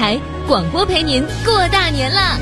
台，广播陪您过大年啦！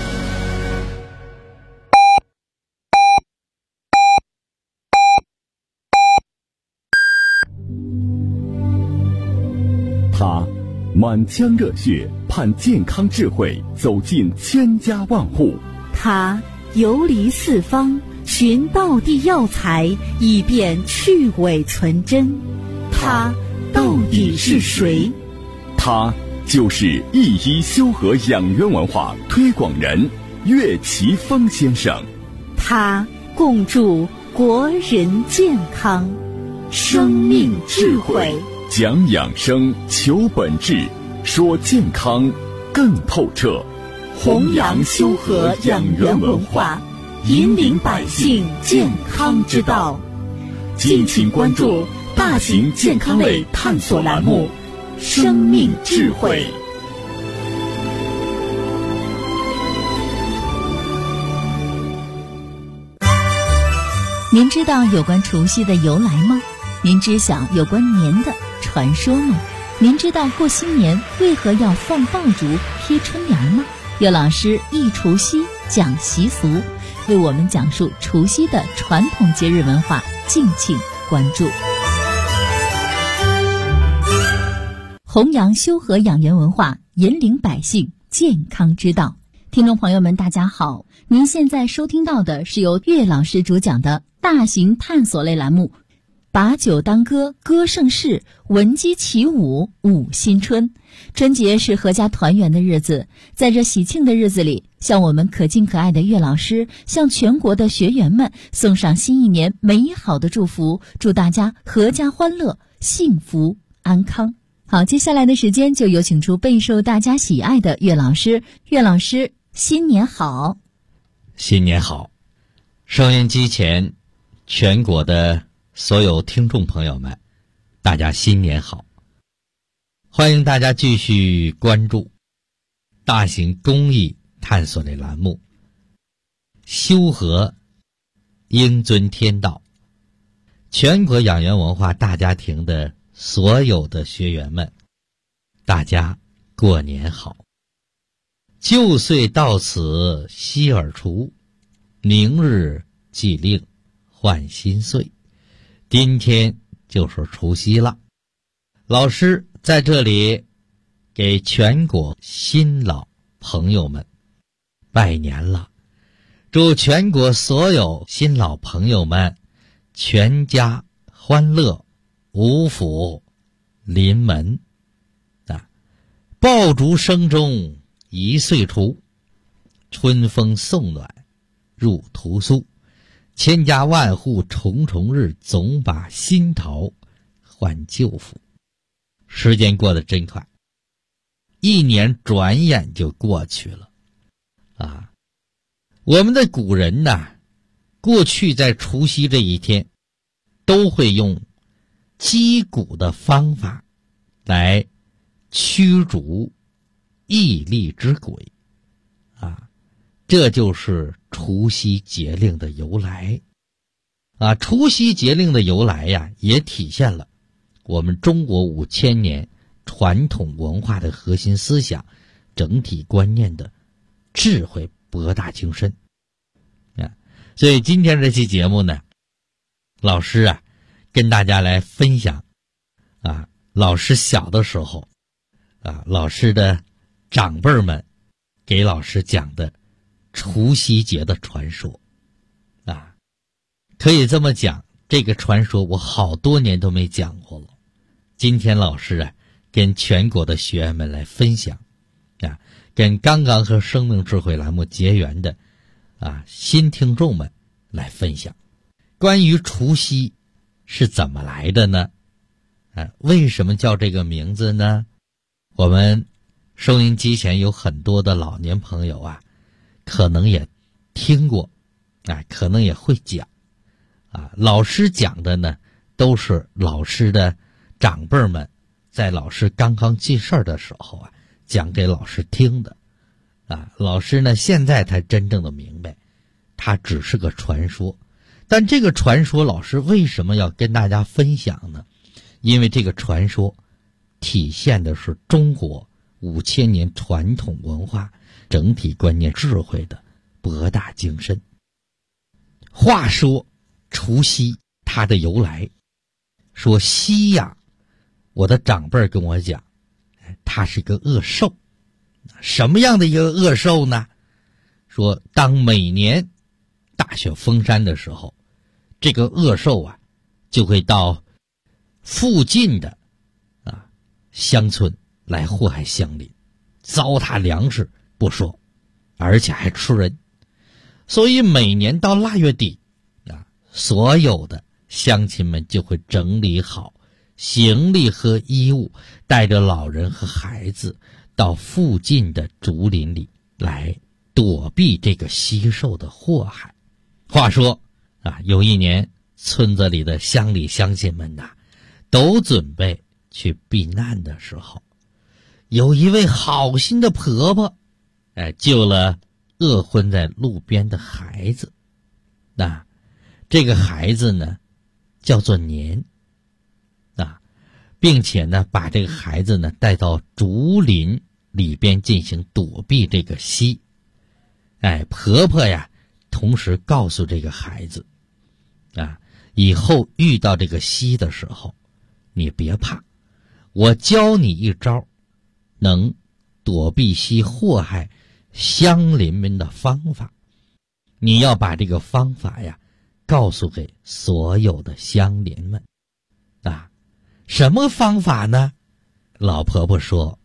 他满腔热血盼健康智慧走进千家万户， 他游离四方寻道地药材，以便去伪存真。他到底是谁？ 他就是一一修和养元文化推广人岳奇峰先生。 他共筑国人健康，生命智慧， 讲养生，求本质，说健康更透彻， 弘扬修和养元文化，引领百姓健康之道。敬请关注大型健康类探索栏目《生命智慧》。 您知道有关除夕的由来吗？您知晓有关年的传说吗？您知道过新年为何要放爆竹、贴春联吗？岳老师忆除夕讲习俗，为我们讲述除夕的传统节日文化，敬请关注。弘扬修和养元文化，引领百姓健康之道。听众朋友们，大家好，您现在收听到的是由岳老师主讲的大型探索类栏目，把酒当歌，歌盛世，闻鸡起舞，舞新春。春节是阖家团圆的日子，在这喜庆的日子里，向我们可敬可爱的岳老师，向全国的学员们送上新一年美好的祝福，祝大家阖家欢乐，幸福安康。好，接下来的时间就有请出备受大家喜爱的岳老师。岳老师，新年好！ 新年好！收音机前全国的所有听众朋友们，大家新年好！欢迎大家继续关注大型公益探索类栏目修和应遵天道。全国养元文化大家庭的所有的学员们，大家过年好！旧岁到此夕尔除，明日既令换新岁。今天就是除夕了，老师在这里给全国新老朋友们拜年了，祝全国所有新老朋友们全家欢乐，五福临门啊！爆竹声中一岁除，春风送暖入屠苏，千家万户重重日，总把新桃换旧符。时间过得真快，一年转眼就过去了啊！我们的古人呐，过去在除夕这一天都会用击鼓的方法来驱逐疫力之鬼啊，这就是除夕节令的由来啊。除夕节令的由来呀，也体现了我们中国5000年传统文化的核心思想、整体观念的智慧博大精深啊。所以今天这期节目呢，老师啊跟大家来分享啊，老师小的时候啊，老师的长辈们给老师讲的除夕节的传说啊。可以这么讲，这个传说我好多年都没讲过了。今天老师啊跟全国的学员们来分享啊，跟刚刚和生命智慧栏目结缘的啊新听众们来分享关于除夕是怎么来的呢？为什么叫这个名字呢？我们收音机前有很多的老年朋友啊，可能也听过啊，可能也会讲啊。老师讲的呢，都是老师的长辈们在老师刚刚记事儿的时候啊，讲给老师听的啊。老师呢，现在才真正的明白，它只是个传说。但这个传说，老师为什么要跟大家分享呢？因为这个传说体现的是中国 5000年传统文化、整体观念智慧的博大精深。话说除夕它的由来，说夕呀，我的长辈跟我讲，它是一个恶兽。什么样的一个恶兽呢？说当每年大雪封山的时候，这个恶兽啊就会到附近的乡村来祸害乡邻，糟蹋粮食不说，而且还吃人。所以每年到腊月底所有的乡亲们就会整理好行李和衣物，带着老人和孩子到附近的竹林里来躲避这个夕兽的祸害。话说有一年村子里的乡里乡亲们都准备去避难的时候，有一位好心的婆婆救了饿昏在路边的孩子。这个孩子呢叫做年并且呢把这个孩子呢带到竹林里边进行躲避这个夕。婆婆呀同时告诉这个孩子以后遇到这个夕的时候，你别怕，我教你一招能躲避夕祸害乡邻们的方法。你要把这个方法呀告诉给所有的乡邻们什么方法呢？老婆婆说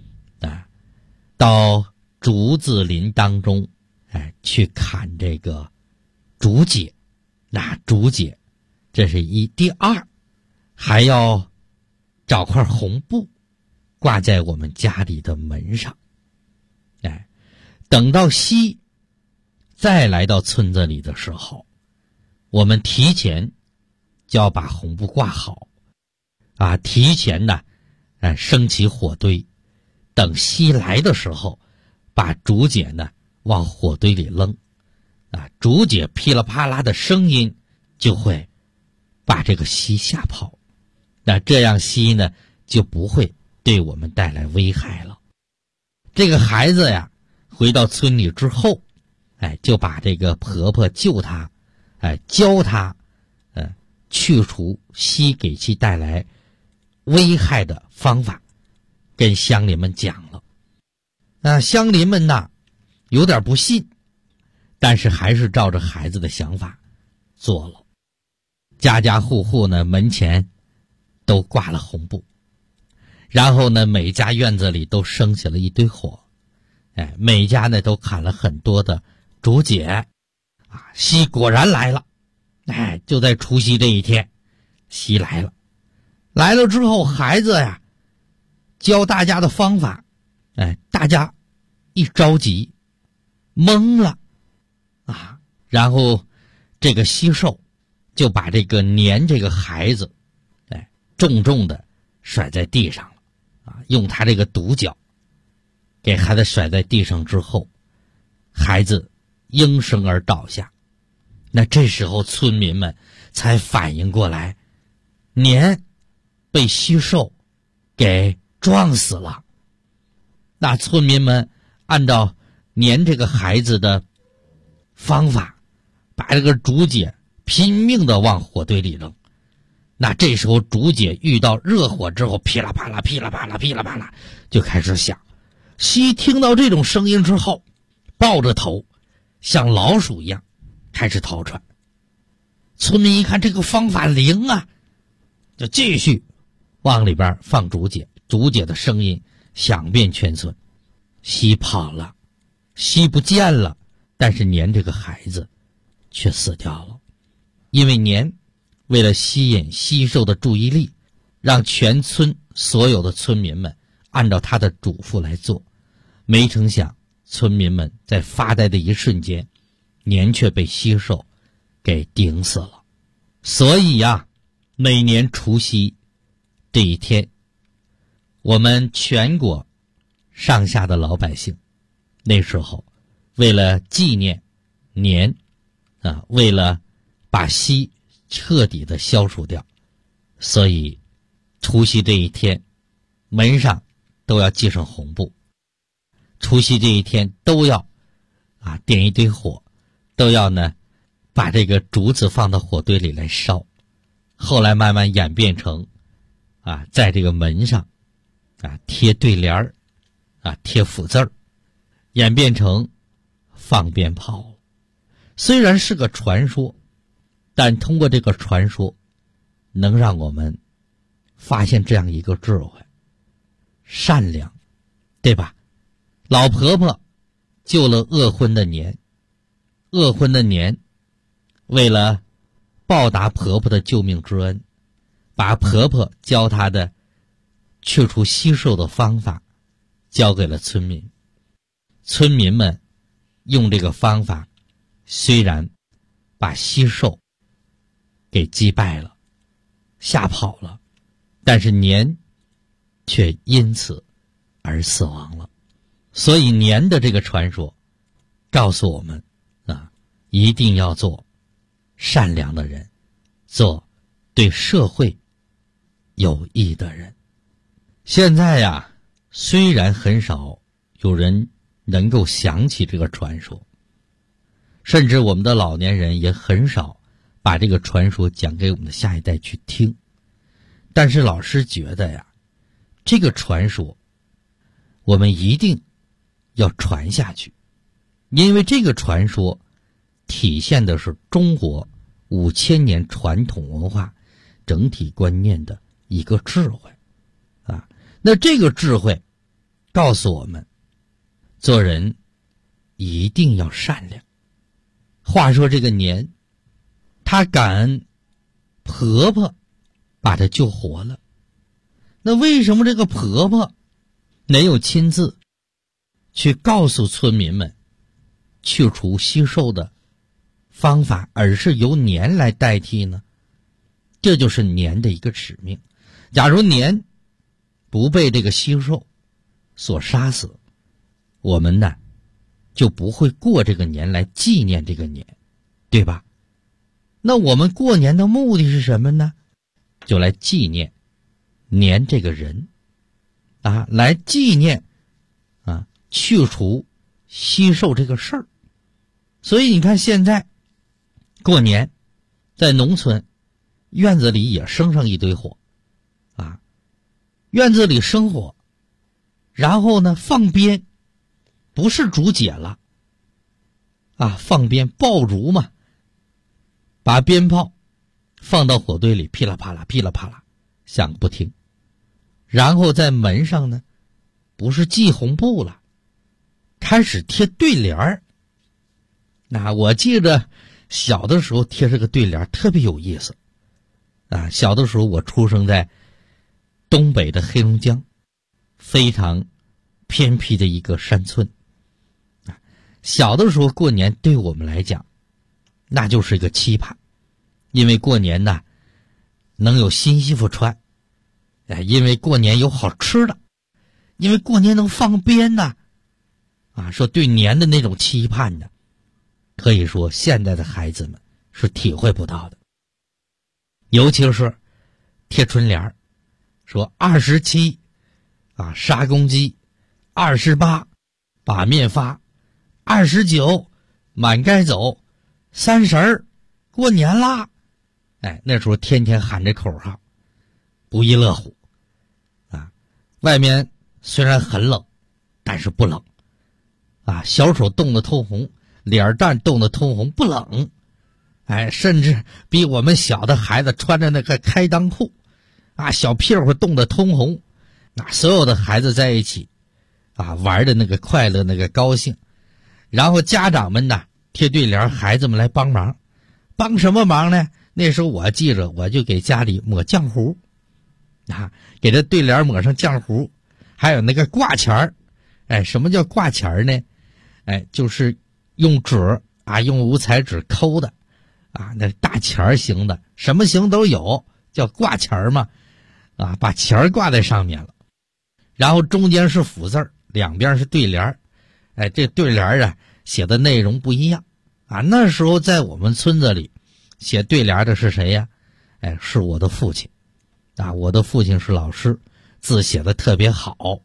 到竹子林当中去砍这个竹节。竹节这是一，第二还要找块红布挂在我们家里的门上。等到夕再来到村子里的时候，我们提前就要把红布挂好提前升起火堆，等夕来的时候把竹节呢往火堆里扔竹节噼里啪啦的声音就会把这个夕吓跑。这样夕呢就不会对我们带来危害了。这个孩子呀回到村里之后就把这个婆婆救他教他去除夕给其带来危害的方法跟乡邻们讲了。乡邻们有点不信，但是还是照着孩子的想法做了。家家户户呢门前都挂了红布，然后呢每家院子里都升起了一堆火，每家呢都砍了很多的竹节夕果然来了。就在除夕这一天，夕来了。来了之后，孩子呀教大家的方法，大家一着急懵了然后这个夕兽就把这个年这个孩子重重的甩在地上了用他这个独角给孩子甩在地上之后，孩子应声而倒下。这时候村民们才反应过来，年被夕兽给撞死了。村民们按照年这个孩子的方法，把这个竹节拼命的往火堆里扔。这时候竹节遇到热火之后，噼啦啪啦噼啦啪啦噼啦啪啦就开始响。夕听到这种声音之后，抱着头像老鼠一样开始逃窜。村民一看这个方法灵就继续往里边放竹节，竹节的声音响遍全村。夕跑了，夕不见了，但是年这个孩子却死掉了。因为年为了吸引夕兽的注意力，让全村所有的村民们按照他的嘱咐来做，没成想村民们在发呆的一瞬间，年却被夕兽给顶死了。所以每年除夕这一天，我们全国上下的老百姓那时候为了纪念年为了把夕彻底的消除掉，所以除夕这一天门上都要系上红布，除夕这一天都要点一堆火，都要呢把这个竹子放到火堆里来烧。后来慢慢演变成在这个门上贴对联儿贴福字儿，演变成放鞭炮。虽然是个传说，但通过这个传说能让我们发现这样一个智慧，善良，对吧？老婆婆救了饿昏的年，饿昏的年为了报答婆婆的救命之恩，把婆婆教她的去除稀寿的方法交给了村民。村民们用这个方法，虽然把稀寿给击败了，吓跑了，但是年却因此而死亡了。所以年的这个传说告诉我们一定要做善良的人，做对社会有益的人。现在虽然很少有人能够想起这个传说，甚至我们的老年人也很少把这个传说讲给我们的下一代去听，但是老师觉得这个传说我们一定要传下去，因为这个传说体现的是中国5000年传统文化整体观念的一个智慧那这个智慧告诉我们，做人一定要善良。话说这个年，她感恩婆婆把她救活了，那为什么这个婆婆没有亲自去告诉村民们去除稀寿的方法，而是由年来代替呢？这就是年的一个使命。假如年不被这个稀寿所杀死，我们呢就不会过这个年来纪念这个年，对吧？那我们过年的目的是什么呢？就来纪念年这个人来纪念去除稀寿这个事儿。所以你看现在过年在农村院子里也生上一堆火院子里生火，然后呢放鞭，不是竹节了放鞭爆竹嘛，把鞭炮放到火堆里，噼啦啪啦噼啦啪啦响不停。然后在门上呢不是系红布了，开始贴对联儿。我记着小的时候贴这个对联特别有意思小的时候我出生在东北的黑龙江，非常偏僻的一个山村小的时候过年对我们来讲那就是一个期盼，因为过年呢能有新衣服穿因为过年有好吃的，因为过年能放鞭说对年的那种期盼呢，可以说现在的孩子们是体会不到的。尤其是贴春联说27杀公鸡，28把面发，29满街走，30过年啦。那时候天天喊这口号，不亦乐乎外面虽然很冷，但是不冷小手冻得通红，脸蛋冻得通红，不冷甚至比我们小的孩子穿着那个开裆裤小屁股冻得通红。所有的孩子在一起玩的那个快乐，那个高兴。然后家长们呢贴对联，孩子们来帮忙。帮什么忙呢？那时候我记着，我就给家里抹浆糊给这对联抹上浆糊。还有那个挂钱儿什么叫挂钱儿呢？就是用纸用五彩纸抠的那大钱儿型的，什么型都有，叫挂钱儿嘛把钱儿挂在上面了，然后中间是福字儿，两边是对联这对联写的内容不一样那时候在我们村子里写对联的是谁呀？是我的父亲我的父亲是老师，字写的特别好，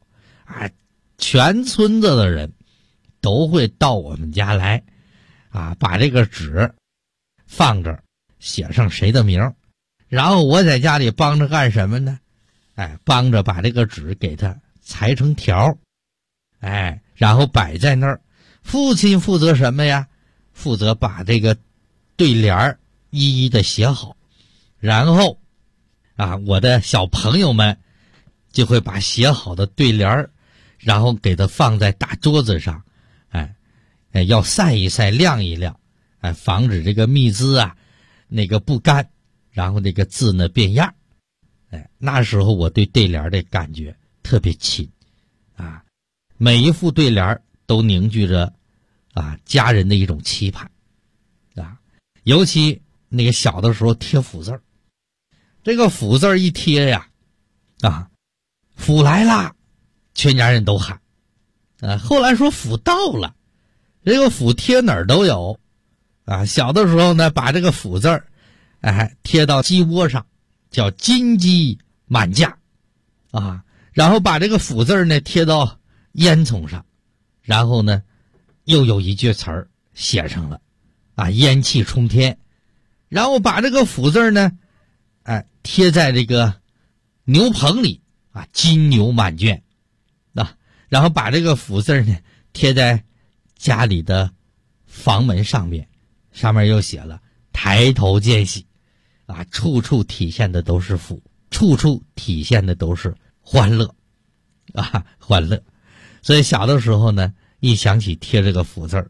啊，全村子的人都会到我们家来啊，把这个纸放这儿，写上谁的名，然后我在家里帮着干什么呢？帮着把这个纸给它裁成条，然后摆在那儿。父亲负责什么呀？负责把这个对联一一的写好，然后我的小朋友们就会把写好的对联然后给它放在大桌子上，要晒一晒，晾一晾，防止这个蜜汁那个不干，然后这个字呢变样。那时候我对对联的感觉特别亲每一副对联都凝聚着家人的一种期盼尤其那个小的时候贴福字，这个福字一贴呀福来了，全家人都喊后来说福到了，这个福贴哪儿都有小的时候呢，把这个福字贴到鸡窝上，叫金鸡满架然后把这个福字呢贴到烟囱上，然后呢又有一句词儿写上了烟气冲天，然后把这个福字呢贴在这个牛棚里金牛满圈然后把这个福字呢贴在家里的房门上面，上面又写了抬头见喜处处体现的都是福，处处体现的都是欢乐欢乐。所以小的时候呢，一想起贴这个福字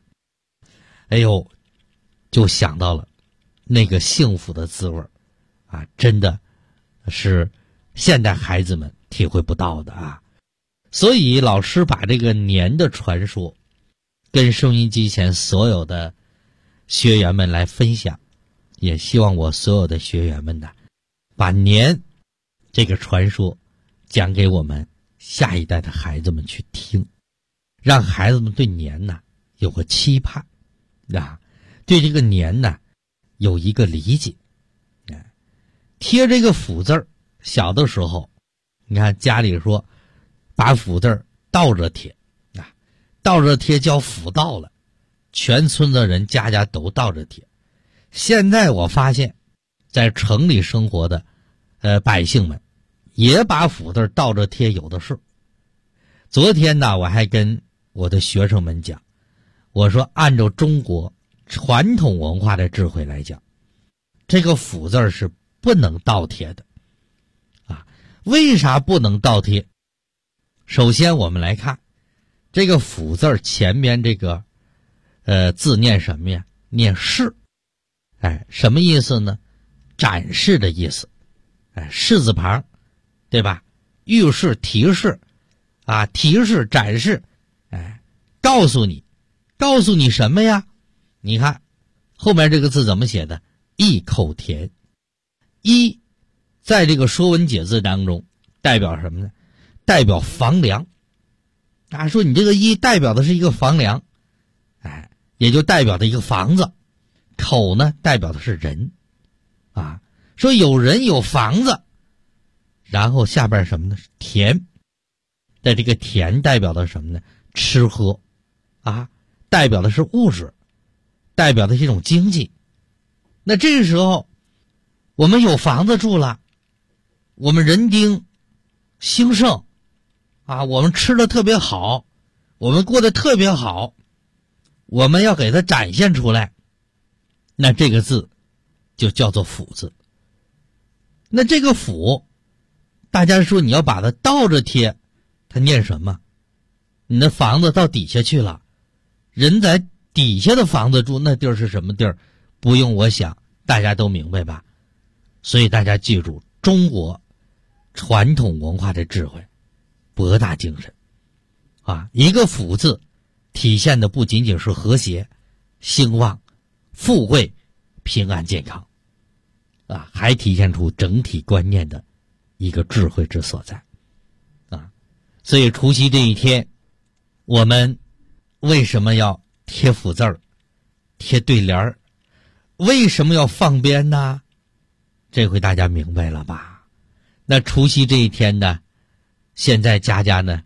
就想到了那个幸福的滋味真的是现代孩子们体会不到的所以老师把这个年的传说跟收音机前所有的学员们来分享，也希望我所有的学员们把年这个传说讲给我们下一代的孩子们去听，让孩子们对年有个期盼对这个年有一个理解贴这个福字小的时候你看家里说把福字倒着贴倒着贴叫福到了，全村的人家家都倒着贴。现在我发现在城里生活的百姓们也把福字倒着贴有的是。昨天我还跟我的学生们讲，我说按照中国传统文化的智慧来讲，这个福字是不能倒贴的为啥不能倒贴？首先我们来看这个福字前面这个字念什么呀？念示什么意思呢？展示的意思示字旁对吧？预示提示提示展示告诉你什么呀？你看后面这个字怎么写的？一口田。一在这个说文解字当中代表什么呢？代表房梁说你这个一代表的是一个房梁也就代表的一个房子。口呢代表的是人说有人有房子，然后下边什么呢？是田。在这个田代表的什么呢？吃喝代表的是物质，代表的是一种经济。那这个时候我们有房子住了，我们人丁兴盛我们吃的特别好，我们过得特别好，我们要给它展现出来，那这个字就叫做福字。那这个福大家说你要把它倒着贴，它念什么？你的房子到底下去了，人在底下的房子住，那地儿是什么地儿？不用我想大家都明白吧。所以大家记住中国传统文化的智慧，博大精深一个福字体现的不仅仅是和谐、兴旺、富贵、平安、健康还体现出整体观念的一个智慧之所在所以除夕这一天，我们为什么要贴福字贴对联为什么要放鞭呢？这回大家明白了吧？那除夕这一天呢，现在家家呢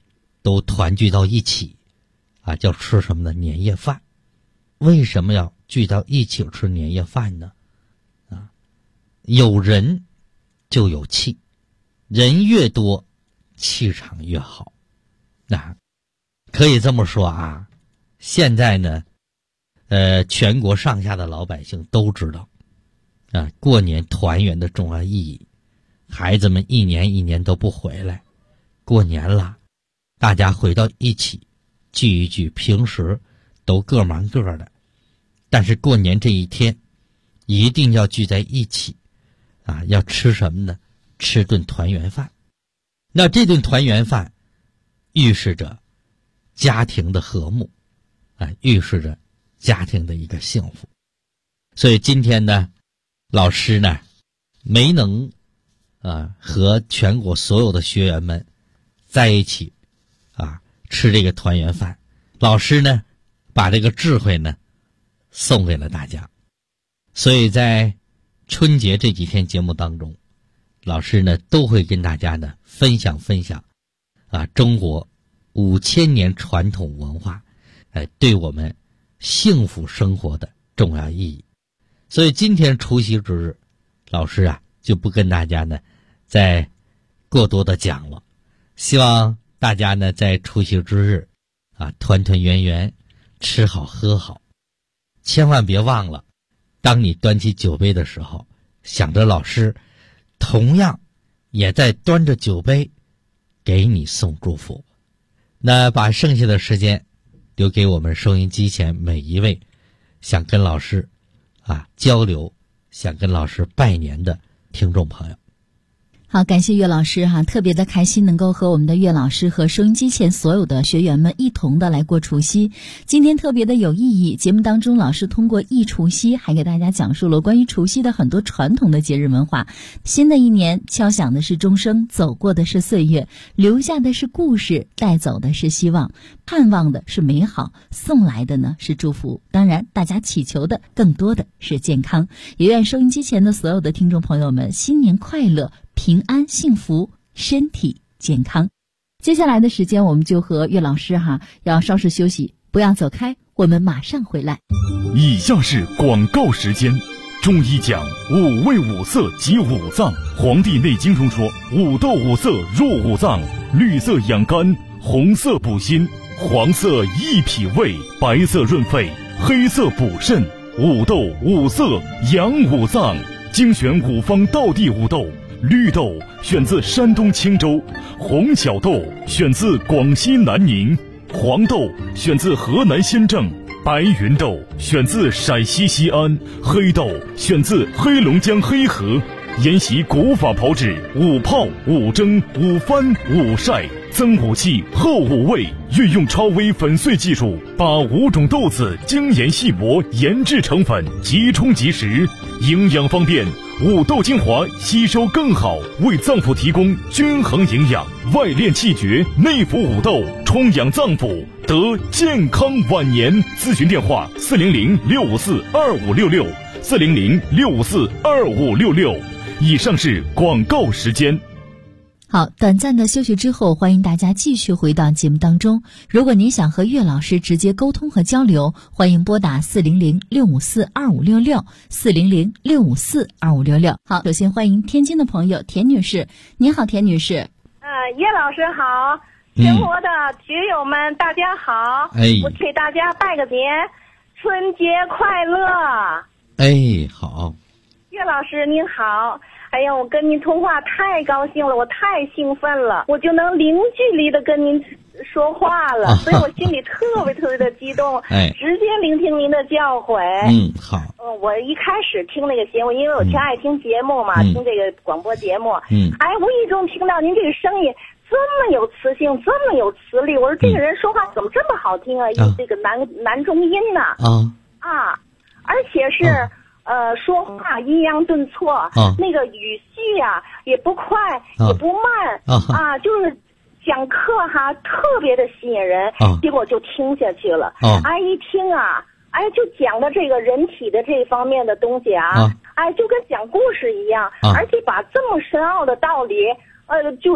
都团聚到一起啊，叫吃什么呢？年夜饭。为什么要聚到一起吃年夜饭呢？啊，有人就有气，人越多气场越好。那可以这么说啊，现在呢全国上下的老百姓都知道啊，过年团圆的重要意义。孩子们一年一年都不回来，过年了，大家回到一起聚一聚，平时都各忙各的，但是过年这一天一定要聚在一起啊，要吃什么呢？吃顿团圆饭。那这顿团圆饭预示着家庭的和睦啊，预示着家庭的一个幸福。所以今天呢，老师呢没能和全国所有的学员们在一起啊吃这个团圆饭。老师呢把这个智慧呢送给了大家。所以在春节这几天节目当中，老师呢都会跟大家呢分享啊中国5000年传统文化对我们幸福生活的重要意义。所以今天除夕之日，老师啊就不跟大家呢再过多的讲了。希望大家呢在除夕之日啊团团圆圆，吃好喝好。千万别忘了，当你端起酒杯的时候，想着老师同样也在端着酒杯给你送祝福。那把剩下的时间留给我们收音机前每一位想跟老师交流，想跟老师拜年的听众朋友。 好，感谢岳老师特别的开心能够和我们的岳老师和收音机前所有的学员们一同的来过除夕。今天特别的有意义，节目当中老师通过忆除夕还给大家讲述了关于除夕的很多传统的节日文化。新的一年敲响的是钟声，走过的是岁月，留下的是故事，带走的是希望，盼望的是美好，送来的呢是祝福。当然大家祈求的更多的是健康。也愿收音机前的所有的听众朋友们新年快乐，平安幸福，身体健康。接下来的时间我们就和岳老师要稍事休息，不要走开，我们马上回来。 以下是广告时间。中医讲五味五色即五脏，黄帝内经中说五斗五色入五脏，绿色养肝，红色补心，黄色益脾胃，白色润肺，黑色补肾，五斗五色养五脏。精选五方道地五豆，绿豆选自山东青州，红小豆选自广西南宁，黄豆选自河南新郑，白云豆选自陕西西安，黑豆选自黑龙江黑河。沿袭古法炮制，五泡五蒸五翻五晒，增五气厚五味，运用超微粉碎技术，把5种豆子精研细磨研制成粉，即冲即食，营养方便，五豆精华吸收更好，为脏腑提供均衡营养，外练气绝，内服五豆，充养脏腑，得健康晚年。咨询电话400-654-2566，400-654-2566。以上是广告时间。 好，短暂的休息之后，欢迎大家继续回到节目当中。如果您想和岳老师直接沟通和交流，欢迎拨打400-654-2566，400-654-2566。好，首先欢迎天津的朋友田女士。您好，田女士。 叶老师好，全国的学友们大家好，我给大家拜个年，春节快乐。 好。 岳老师您好，哎呀，我跟您通话太高兴了，我太兴奋了，我就能零距离的跟您说话了，所以我心里特别的激动，直接聆听您的教诲。 好。 我一开始听那个节目，因为我挺爱听节目嘛，听这个广播节目，无意中听到您这个声音这么有磁性，这么有磁力，我说这个人说话怎么这么好听啊？有这个男中音呢？而且是。说话抑扬顿挫，那个语气也不快，也不慢，就是讲课特别的吸引人，结果就听下去了。一听就讲的这个人体的这方面的东西就跟讲故事一样，而且把这么深奥的道理，就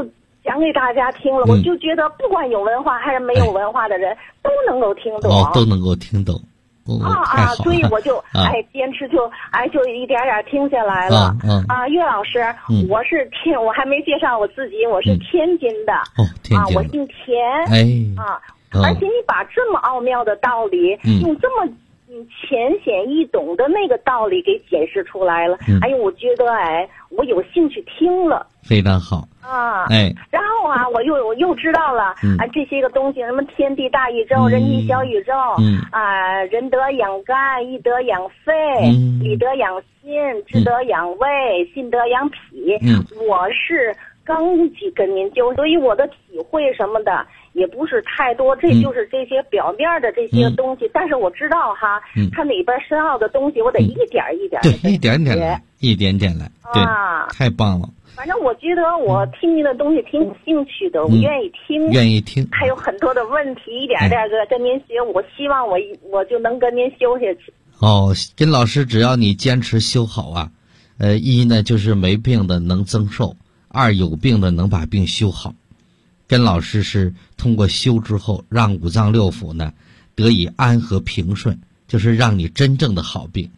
讲给大家听了，我就觉得不管有文化还是没有文化的人都能够听懂， 都能够听懂。 所以我就坚持就一点点听下来了。岳老师，我还没介绍我自己，我是天津的。 天津我姓田。而且你把这么奥妙的道理，用这么浅显易懂的那个道理给解释出来了。我觉得我有兴趣听了。 非常好。 然后我又知道了这些个东西，什么天地大宇宙、人体小宇宙，人得养肝，义得养肺，理得养心，智得养胃，信得养脾。我是刚跟您就，所以我的体会什么的也不是太多，这就是这些表面的这些东西。但是我知道它里边深奥的东西，我得一点一点对，一点点来，一点点来。对，太棒了。 反正我觉得我听您的东西挺有兴趣的，我愿意听，还有很多的问题，一点点跟您学。我希望我就能跟您修下去。 跟老师，只要你坚持修好一呢就是没病的能增寿，二有病的能把病修好。跟老师是通过修之后，让五脏六腑呢得以安和平顺，就是让你真正的好病。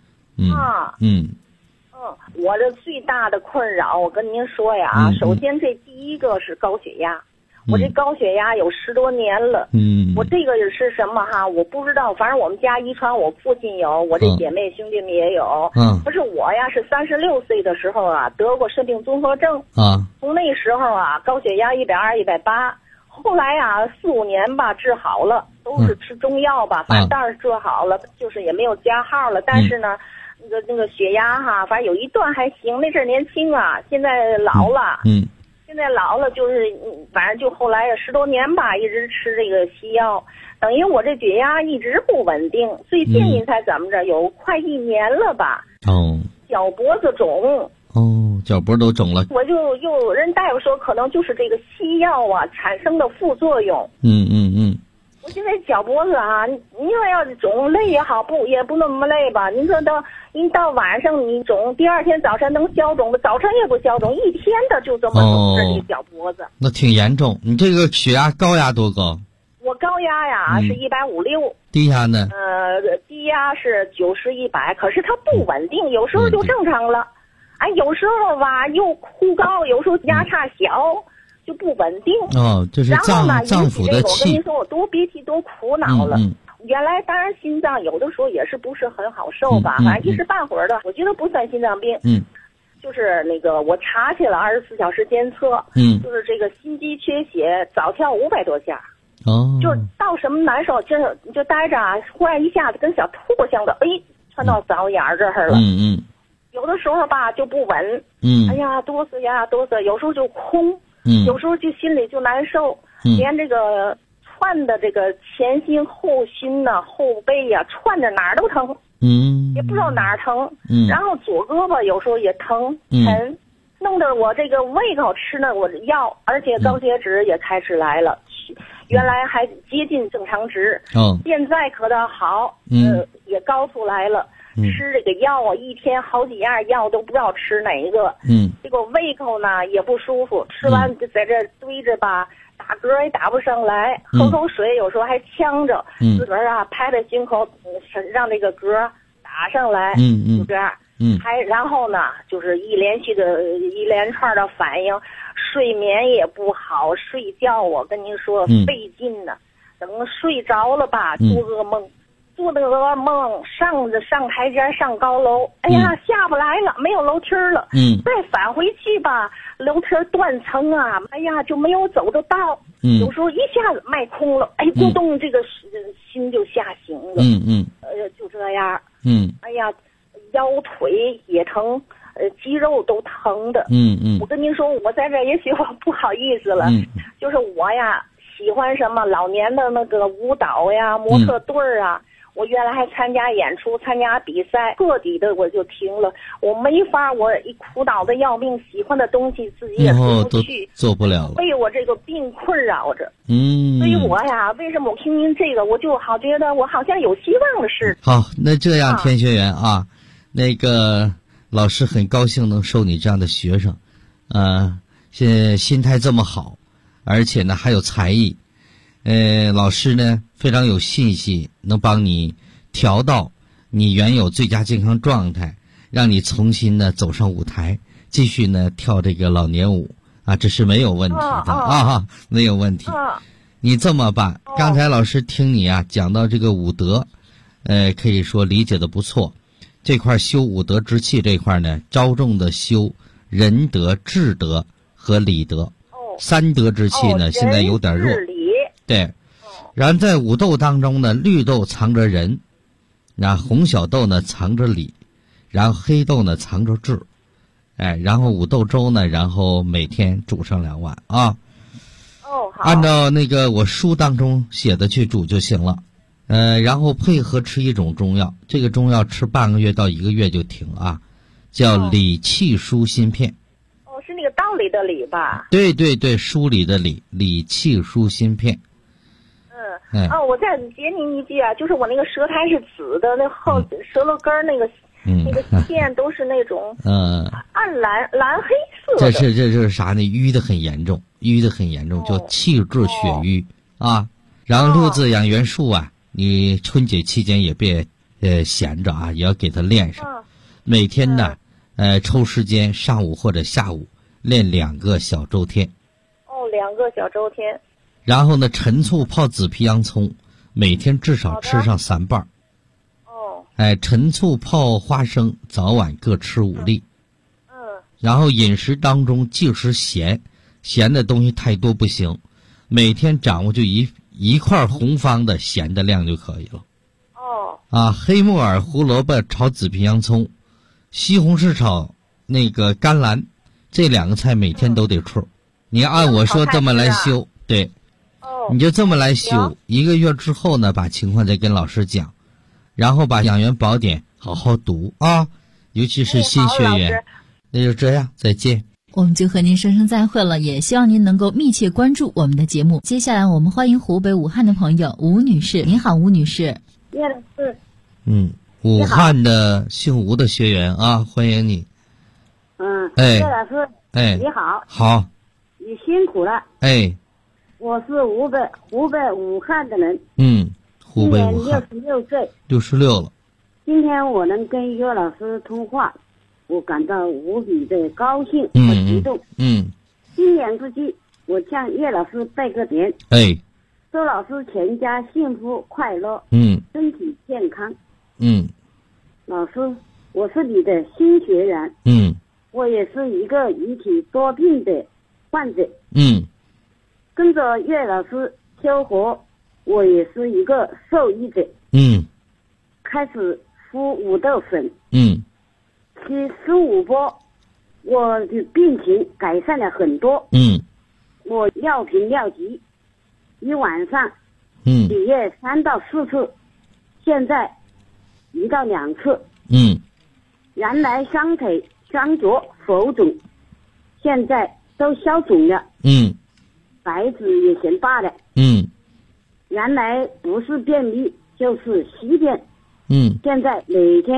我这最大的困扰，我跟您说呀，首先这第一个是高血压，我这高血压有10多年了。我这个是什么我不知道，反正我们家遗传，我父亲有，我这姐妹兄弟们也有。可是我呀是36岁的时候得过肾病综合症。从那时候高血压120、180，后来4、5年吧治好了，都是吃中药吧，反正倒是治好了，就是也没有加号了。但是呢那个血压反正有一段还行，那阵儿年轻现在老了。现在老了就是反正就后来10多年吧，一直吃这个西药，等于我这血压一直不稳定。最近您猜怎么着？有快1年了吧。脚脖子肿。 脚脖都肿了。 我就有人大夫说，可能就是这个西药产生的副作用。我现在脚脖子您说要是肿累也好，也不那么累吧。您说您到晚上你肿，第2天早晨能消肿的，早晨也不消肿，一天的就这么肿着这脚脖子。 那挺严重。你这个血压高压多高？ 我高压是156。 低压呢？ 低压是90、100，可是它不稳定，有时候就正常了，有时候又忽高，有时候压差小。就不稳定。 就是脏腑的气。 我跟您说，我多憋气多苦恼了。原来当然心脏有的时候也是不是很好受吧，反正一时半会儿的，我觉得不算心脏病。就是那个我查去了24小时监测，就是这个心肌缺血，早跳500多下。就是到什么难受，就待着忽然一下子跟小兔子像的，窜到嗓子眼儿这儿了。有的时候吧就不稳。哆嗦呀哆嗦，有时候就空。有时候就心里就难受，连这个窜的这个前心后心后背窜着哪儿都疼。也不知道哪儿疼。然后左胳膊有时候也疼，弄得我这个胃口吃呢我药，而且高血脂也开始来了，原来还接近正常值。现在可倒好，也高出来了。吃这个药一天好几样药都不知道吃哪一个。这个胃口呢也不舒服，吃完就在这堆着吧，打嗝也打不上来，喝口水有时候还呛着，自个儿拍拍胸口，让这个嗝打上来。就这样。然后呢就是一连串的反应，睡眠也不好，睡觉我跟您说费劲呢。等睡着了吧，做噩梦。做那个噩梦，上台阶上高楼，下不来了，没有楼梯了。再返回去吧，楼梯断层就没有走的道。有时候一下子迈空了，咕咚，这个心就下行了。就这样。腰腿也疼，肌肉都疼的。我跟您说，我在这也许我不好意思了，就是我喜欢什么老年的那个舞蹈模特队我原来还参加演出，参加比赛，彻底的我就停了。我没法，我一苦恼的要命，喜欢的东西自己也做不去， 做不了了， 被我这个病困扰着。所以我为什么我听您这个，我就好觉得我好像有希望的事。 好，那这样田学员那个老师很高兴能收你这样的学生，现在心态这么好， 而且呢还有才艺。老师呢非常有信心，能帮你调到你原有最佳健康状态，让你重新呢走上舞台，继续呢跳这个老年舞啊，这是没有问题的没有问题。你这么办，刚才老师听你啊讲到这个武德，可以说理解的不错。这块修武德之气这块呢，着重的修仁德、智德和礼德。三德之气呢，现在有点弱。对，然后在五斗当中呢，绿豆藏着仁，然后红小豆呢藏着礼，然后黑豆呢藏着智，然后五豆粥呢，然后每天煮上2碗啊。 好。 按照那个我书当中写的去煮就行了。然后配合吃一种中药，这个中药吃半个月到1个月就停啊，叫理气舒心片。 是那个道理的理吧？ 对对对，梳理的理，理气舒心片。 我再接您一句啊，就是我那个舌苔是紫的，那后舌头根儿那个线都是那种暗蓝黑色的。 这是啥呢？淤的很严重，叫气滞血瘀啊。然后6字养元术啊，你春节期间也别闲着啊，也要给它练上。每天呢抽时间上午或者下午练2个小周天。 2个小周天。 然后呢，陈醋泡紫皮洋葱，每天至少吃上3瓣。陈醋泡花生，早晚各吃5粒。然后饮食当中忌食咸的东西太多不行，每天掌握就一块红方的咸的量就可以了。黑木耳、胡萝卜炒紫皮洋葱，西红柿炒那个甘蓝，这2个菜每天都得吃。你按我说这么来修，对。你就这么来修，1个月之后呢，把情况再跟老师讲，然后把养元宝典好好读啊，尤其是新学员。那就这样，再见。 我们就和您说声再会了，也希望您能够密切关注我们的节目。接下来我们欢迎湖北武汉的朋友吴女士。您好，吴女士。 叶老师。 武汉的姓吴的学员啊，欢迎你。 叶老师。你好。 好。 你辛苦了。我是湖北武汉的人。 湖北武汉。 今年66岁。 66了。 今天我能跟岳老师通话，我感到无比的高兴和激动。新年之际，我向岳老师拜个年。祝老师全家幸福快乐。身体健康。老师，我是你的新学员。我也是一个遗体多病的患者。跟着岳老师修活，我也是一个受益者。开始敷五豆粉。吃15波，我的病情改善了很多。我尿频尿急，一晚上1月3到4次，现在1到2次。原来双腿双脚浮肿，现在都消肿了。白纸也嫌大了。原来不是便秘就是稀便。现在每天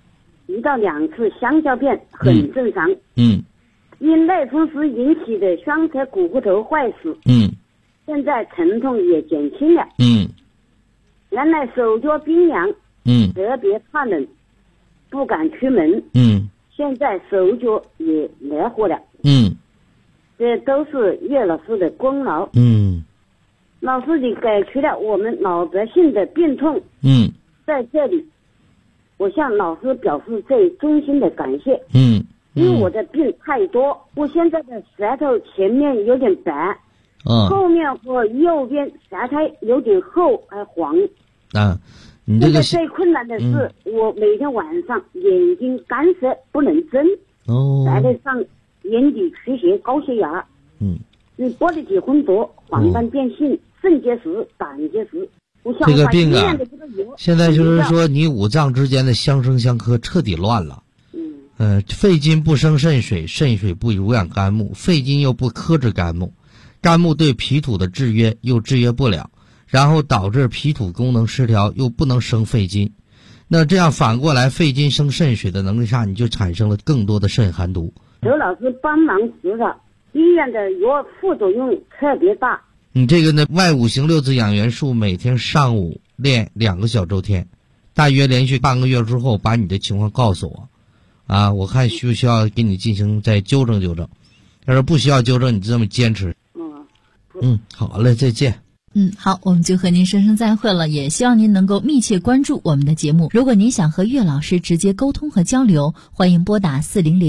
1到2次香蕉便很正常。因类风湿引起的双腿骨头坏死。现在疼痛也减轻了。原来手脚冰凉。特别怕冷，不敢出门。现在手脚也热乎了。这都是岳老师的功劳。老师，你解除了我们老百姓的病痛。在这里我向老师表示最衷心的感谢。因为我的病太多，我现在的舌头前面有点白，后面和右边舌苔有点厚还黄。 你这个最困难的是，我每天晚上眼睛干涩不能睁。再加上眼底出血、高血压。玻璃体混浊、黄斑变性、肾结石、胆结石。 这个病啊，现在就是说你五脏之间的相生相克彻底乱了。肺金不生肾水，肾水不濡养肝木，肺金又不克制肝木，肝木对脾土的制约又制约不了，然后导致脾土功能失调，又不能生肺金。那这样反过来，肺金生肾水的能力上，你就产生了更多的肾寒毒。 刘老师帮忙指导， 医院的药副作用特别大。 你这个呢，外五行六字养元术每天上午练2个小周天，大约连续半个月之后，把你的情况告诉我，啊，我看需不需要给你进行再纠正纠正。要是不需要纠正，你就这么坚持。好嘞，再见。 好，我们就和您说声再会了，也希望您能够密切关注我们的节目。如果您想和岳老师直接沟通和交流，欢迎拨打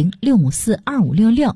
400-654-2566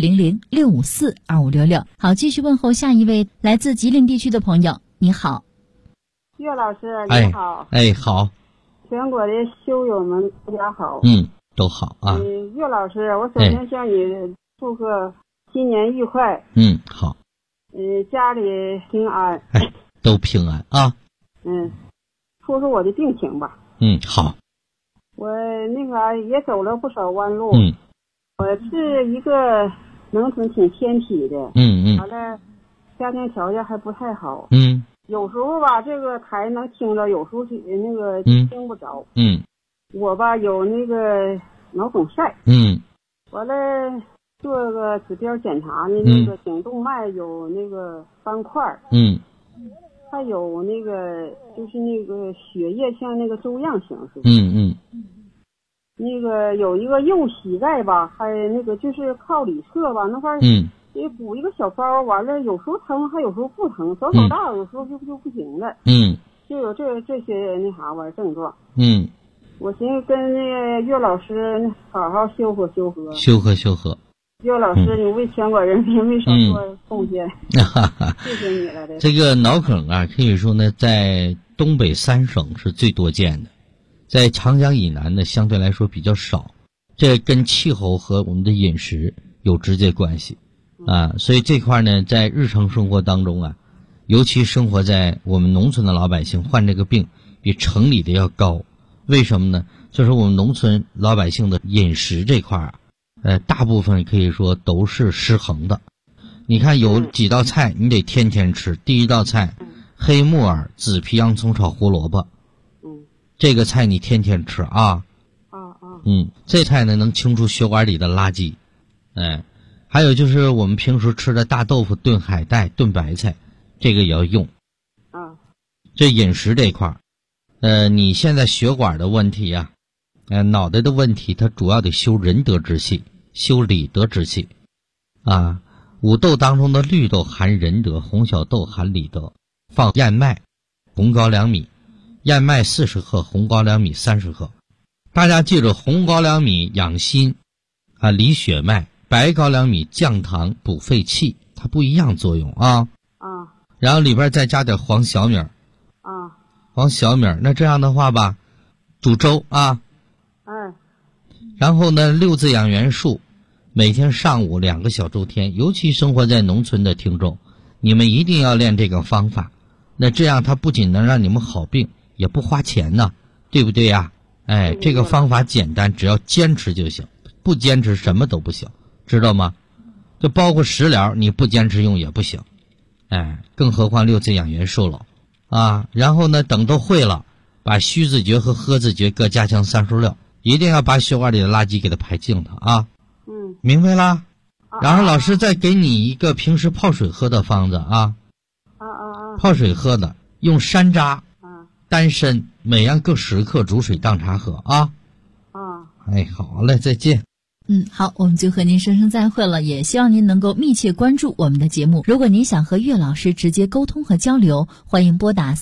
400-654-2566。好，继续问候下一位来自吉林地区的朋友。你好， 岳老师，你好。 好。 全国的修友们大家好。 都好啊。 岳老师，我首先向你祝贺新年愉快。 好。 家里平安。 都平安啊。 说说我的病情吧。 好。 我那个也走了不少弯路。我是一个农村挺偏僻的。完了，家庭条件还不太好。有时候吧，这个台能听着，有时候那个听不着。我吧有那个脑梗塞。完了。做个指标检查呢，那个颈动脉有那个斑块。还有那个就是那个血液像那个粥样形似的。那个有一个右膝盖吧，还那个就是靠里侧吧，那块儿得补一个小包，完了有时候疼，还有时候不疼，手大，有时候就不行了。就有这些那啥玩意儿症状。我寻思跟那个岳老师好好修合。 修合。 岳老师，你为全国人民没少做贡献，谢谢你了。 这个脑梗啊，可以说呢，在东北3省是最多见的，在长江以南呢，相对来说比较少。这跟气候和我们的饮食有直接关系啊，所以这块呢，在日常生活当中啊，尤其生活在我们农村的老百姓患这个病比城里的要高。为什么呢？就是我们农村老百姓的饮食这块啊。大部分可以说都是失衡的。你看有几道菜你得天天吃。第一道菜，黑木耳紫皮洋葱炒胡萝卜。这个菜你天天吃啊。这菜呢能清除血管里的垃圾。还有就是我们平时吃的大豆腐炖海带炖白菜，这个也要用。这饮食这块你现在血管的问题啊，脑袋的问题，它主要得修仁德之气，修理德之气啊。五豆当中的绿豆含仁德，红小豆含理德。放燕麦、红高粱米，燕麦40克，红高粱米30克。大家记住，红高粱米养心啊，理血脉；白高粱米降糖补肺气，它不一样作用啊。然后里边再加点黄小米。黄小米，那这样的话吧，煮粥啊。然后呢，6字养元术，每天上午2个小周天，尤其生活在农村的听众，你们一定要练这个方法。那这样它不仅能让你们好病，也不花钱呢，对不对呀？这个方法简单，只要坚持就行，不坚持什么都不行，知道吗？就包括食疗，你不坚持用也不行。更何况6字养元术了啊。然后呢，等都会了，把虚字诀和喝字诀各加强36，一定要把血管里的垃圾给它排净它啊。明白啦？然后老师再给你一个平时泡水喝的方子啊。泡水喝的，用山楂、丹参每样各10克，煮水当茶喝啊。好嘞，再见。 好，我们就和您说声再会了，也希望您能够密切关注我们的节目。如果您想和岳老师直接沟通和交流，欢迎拨打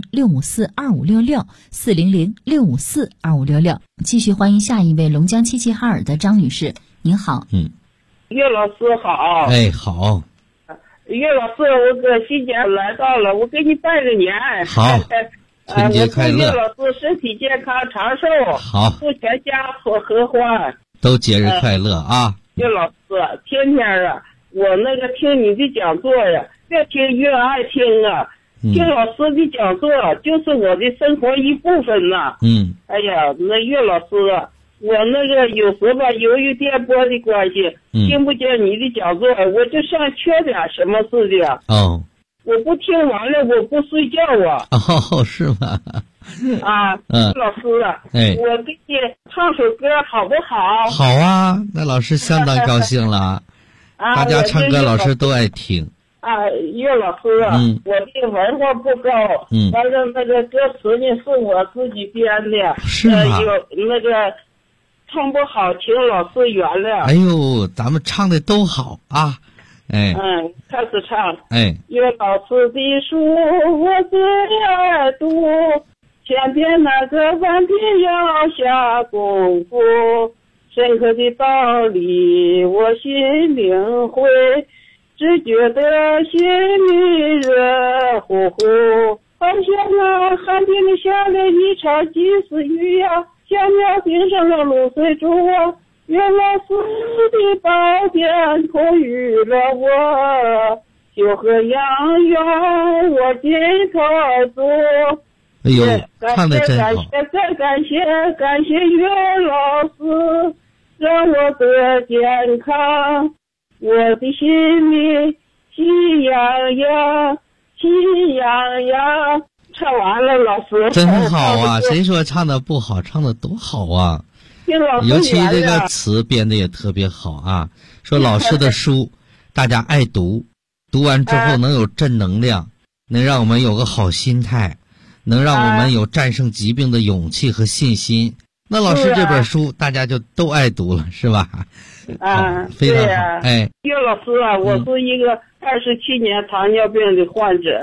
400-654-2566 400-654-2566。继续欢迎下一位龙江齐齐哈尔的张女士，您好。 岳老师好。 好。 岳老师，我个新年来到了，我给你拜个年。 好。春节快乐。 我祝岳老师身体健康长寿。 好。 祝全家和欢。 都节日快乐啊！ 岳老师，天天啊，我那个听你的讲座呀，越听越爱听啊。听老师的讲座就是我的生活一部分呐。哎呀，那岳老师啊，我那个有时吧，由于电波的关系，听不见你的讲座，我就像缺点什么似的。我不听完了，我不睡觉啊。 是吗？ 老师啊，我给你唱首歌好不好？ 好啊，那老师相当高兴了。 大家唱歌老师都爱听。 岳老师我的文化不高，完了那个歌词呢是我自己编的， 是吗？ 有那个唱不好，请老师原谅。 哎呦，咱们唱的都好啊！哎， 开始唱。 岳老师的书我最爱读，前边那个文笔要下功夫，深刻的道理我心领会，只觉得心里热乎乎，好像那寒天里下了一场及时雨呀，小鸟顶上了露水珠啊，岳老师的宝典托予了我，修和养远我心头足。 哎呦，唱得真好！ 感谢岳老师，让我得健康，我的心里喜洋洋，喜洋洋。唱完了，老师真好啊！谁说唱的不好？唱的多好啊！尤其这个词编的也特别好啊。说老师的书，大家爱读，读完之后能有正能量，能让我们有个好心态，能让我们有战胜疾病的勇气和信心。那老师这本书大家就都爱读了，是吧？非常好。 岳老师我是一个27年糖尿病的患者。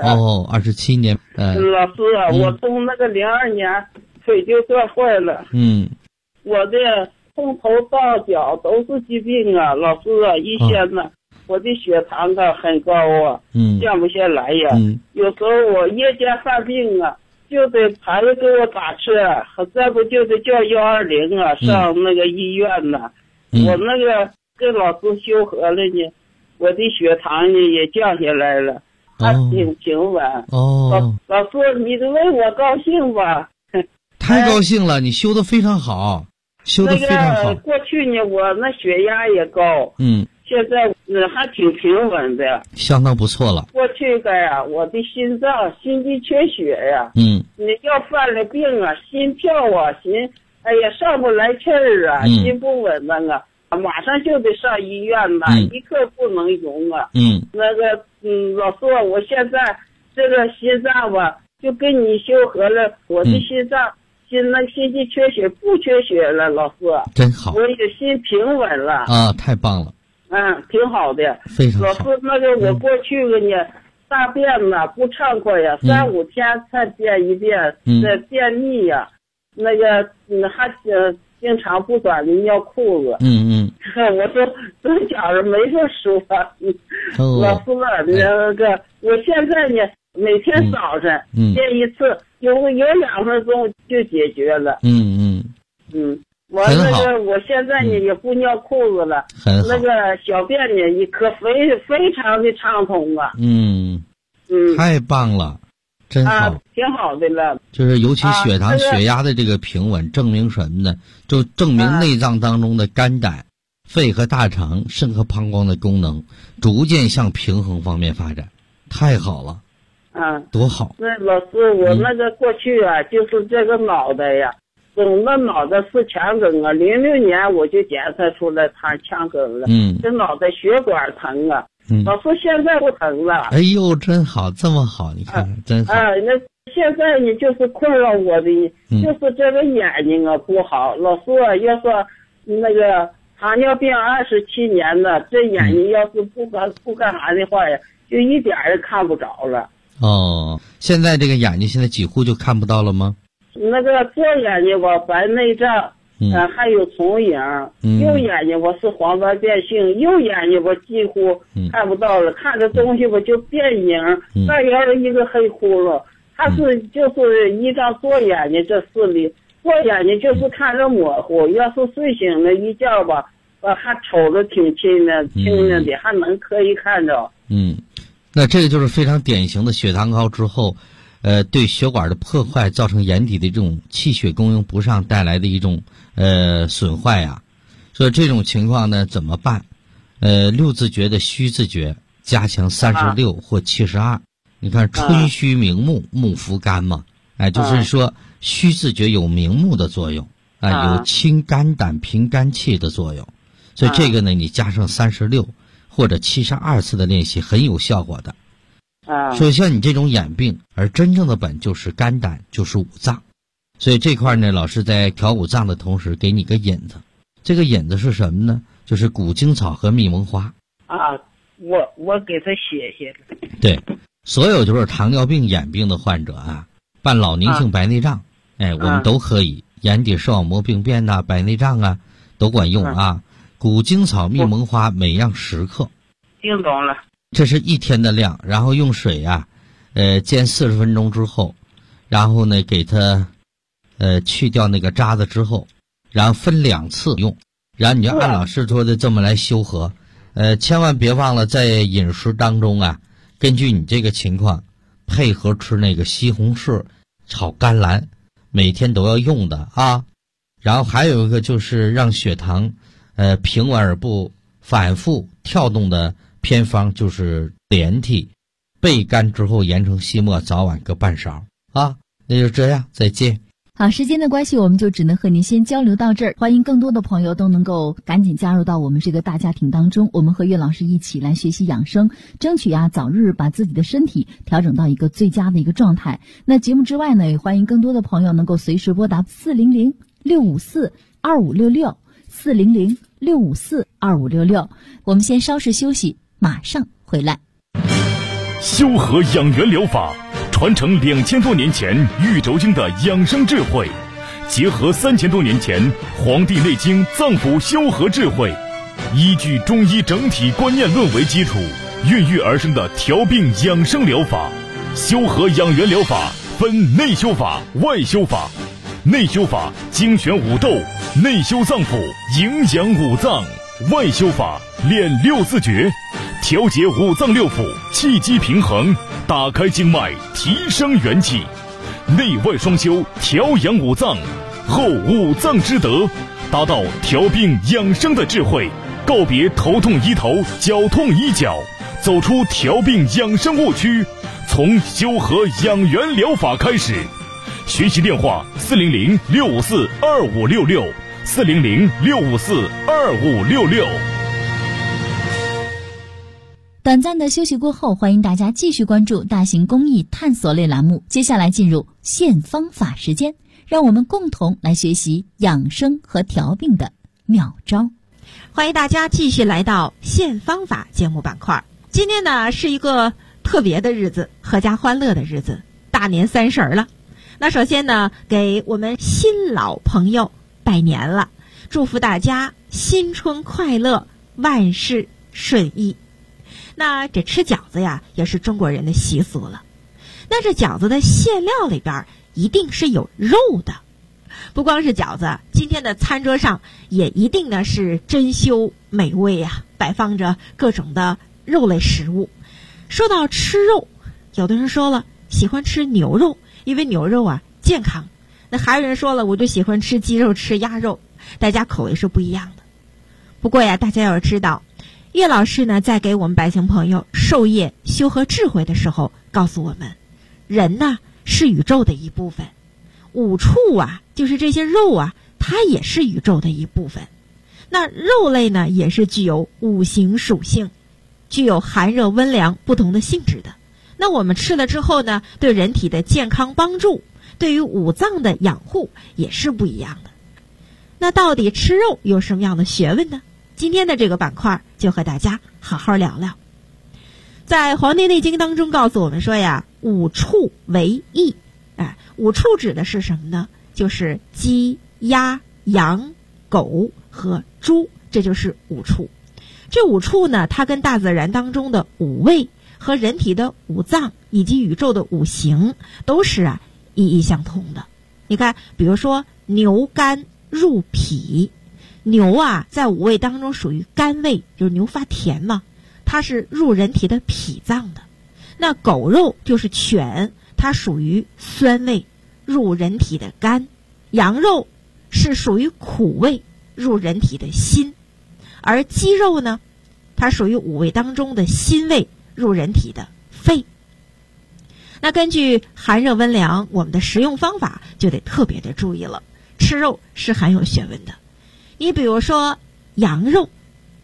27年。 老师我从那个02年腿就断坏了。我的从头到脚都是疾病啊，老师一天呢，我的血糖很高啊，降不下来呀。有时候我夜间犯病啊，就得孩子给我打车，再不就得叫120啊，上那个医院呢。我那个跟老师修和了呢，我的血糖呢也降下来了，还挺平稳。老师，你得为我高兴吧？ 太高兴了，你修得非常好，修得非常好。 过去呢，我那血压也高，现在还挺平稳的， 相当不错了。 过去我的心脏心肌缺血呀，你要犯了病啊，心跳啊，上不来气儿啊，心不稳当啊，马上就得上医院了，一刻不能容啊。老师，我现在这个心脏吧，就跟你修和了，我的心脏心肌缺血不缺血了，老师真好， 我也心平稳了啊，太棒了。 挺好的， 非常好。 老师，那个我过去呢，大便呢不畅快呀，3-5天才便一遍，便秘呀，那个还经常不短的尿裤子。我都觉着没这说。老师那个我现在呢，每天早晨便一次，有2分钟就解决了。我那个我现在呢也不尿裤子了，那个小便呢一颗非常的畅通啊。 太棒了，真好， 挺好的了。 就是尤其血糖、血压的这个平稳，证明什么呢？就证明内脏当中的肝胆、肺和大肠、肾和膀胱的功能逐渐向平衡方面发展，太好了。多好。 那老师，我那个过去就是这个脑袋呀。那脑袋是腔梗啊，06年我就检测出来他腔梗了。这脑袋血管疼啊。老师现在不疼了。 哎呦，真好，这么好，你看看，真好。 那现在呢，就是困扰我的，就是这个眼睛不好。老师要说那个糖尿病27年了，这眼睛要是不干啥的话呀，就一点也看不着了。 现在这个眼睛现在几乎就看不到了吗？ 那个左眼睛我白内障，还有重影，右眼睛我是黄斑变性，右眼睛我几乎看不到了，看着东西我就变影，再有一个黑窟窿，它就是一张左眼睛这视力，左眼睛就是看着模糊，要是睡醒了一觉吧，还瞅着挺清的，还可以看着。 那这个就是非常典型的血糖高之后。对血管的破坏造成眼底的这种气血供应不上带来的一种损坏呀，所以这种情况呢怎么办？六字诀的虚字诀加强36或72。你看春虚明目，目扶肝嘛，就是说虚字诀有明目的作用有清肝胆平肝气的作用，所以这个呢你加上36 或者72次的练习很有效果的。 说像你这种眼病，而真正的本就是肝胆，就是五脏。所以这块呢，老师在调五脏的同时给你个引子。这个引子是什么呢？就是谷精草和蜜蒙花。 我给他写写。 对，所有就是糖尿病眼病的患者啊，伴老年性白内障，我们都可以。眼底视网膜病变呐，白内障啊，都管用啊。谷精草、蜜蒙花每样10克。 听懂了。 这是1天的量，然后用水啊，煎40分钟之后，然后呢给它去掉那个渣子之后，然后分2次用，然后你就按老师说的这么来修和。千万别忘了在饮食当中啊，根据你这个情况配合吃那个西红柿炒甘蓝，每天都要用的啊。然后还有一个就是让血糖平稳而不反复跳动的偏方，就是连体焙干之后研成细末，早晚各半勺啊。那就这样，再见。 好，时间的关系，我们就只能和您先交流到这儿。欢迎更多的朋友都能够赶紧加入到我们这个大家庭当中，我们和岳老师一起来学习养生，争取早日把自己的身体调整到一个最佳的一个状态。那节目之外呢，也欢迎更多的朋友能够随时拨打400-654-2566，400-654-2566。我们先稍事休息，马上回来。 修和养元疗法传承2000多年前玉轴经的养生智慧，结合3000多年前《黄帝内经》脏腑修和智慧，依据中医整体观念论为基础，孕育而生的调病养生疗法。修和养元疗法分内修法、外修法。内修法精选五斗，内修脏腑，营养五脏；外修法练6字诀，调节五脏六腑，气机平衡，打开经脉，提升元气。内外双修，调养五脏，后五脏之德，达到调病养生的智慧，告别头痛医头，脚痛医脚，走出调病养生误区，从修和养元疗法开始。学习电话400-654-2566，400-654-2566。 短暂的休息过后，欢迎大家继续关注大型公益探索类栏目。接下来进入现方法时间，让我们共同来学习养生和调病的妙招。 欢迎大家继续来到现方法节目板块。今天呢是一个特别的日子，阖家欢乐的日子，大年30了。那首先呢，给我们新老朋友拜年了，祝福大家新春快乐，万事顺意。那这吃饺子呀，也是中国人的习俗了。那这饺子的馅料里边一定是有肉的，不光是饺子，今天的餐桌上也一定呢是珍馐美味啊，摆放着各种的肉类食物。说到吃肉，有的人说了喜欢吃牛肉，因为牛肉啊健康。那还有人说了，我就喜欢吃鸡肉，吃鸭肉，大家口味是不一样的。不过呀，大家要知道，叶老师呢在给我们百姓朋友授业修和智慧的时候告诉我们，人呢是宇宙的一部分，五畜啊就是这些肉啊，它也是宇宙的一部分。那肉类呢也是具有五行属性，具有寒热温凉不同的性质的。那我们吃了之后呢，对人体的健康帮助，对于五脏的养护也是不一样的。那到底吃肉有什么样的学问呢？今天的这个板块就和大家好好聊聊。在《黄帝内经》当中告诉我们说呀，五畜为益。五畜指的是什么呢？就是鸡、鸭、羊、狗和猪，这就是五畜。这五畜呢，它跟大自然当中的五味和人体的五脏以及宇宙的五行都是意义相通的。你看，比如说牛肝入脾，牛在五味当中属于甘味，就是牛发甜嘛，它是入人体的脾脏的。那狗肉就是犬，它属于酸味，入人体的肝。羊肉是属于苦味，入人体的心。而鸡肉呢，它属于五味当中的辛味，入人体的肺。那根据寒热温凉，我们的食用方法就得特别的注意了。吃肉是很有学问的。你比如说羊肉，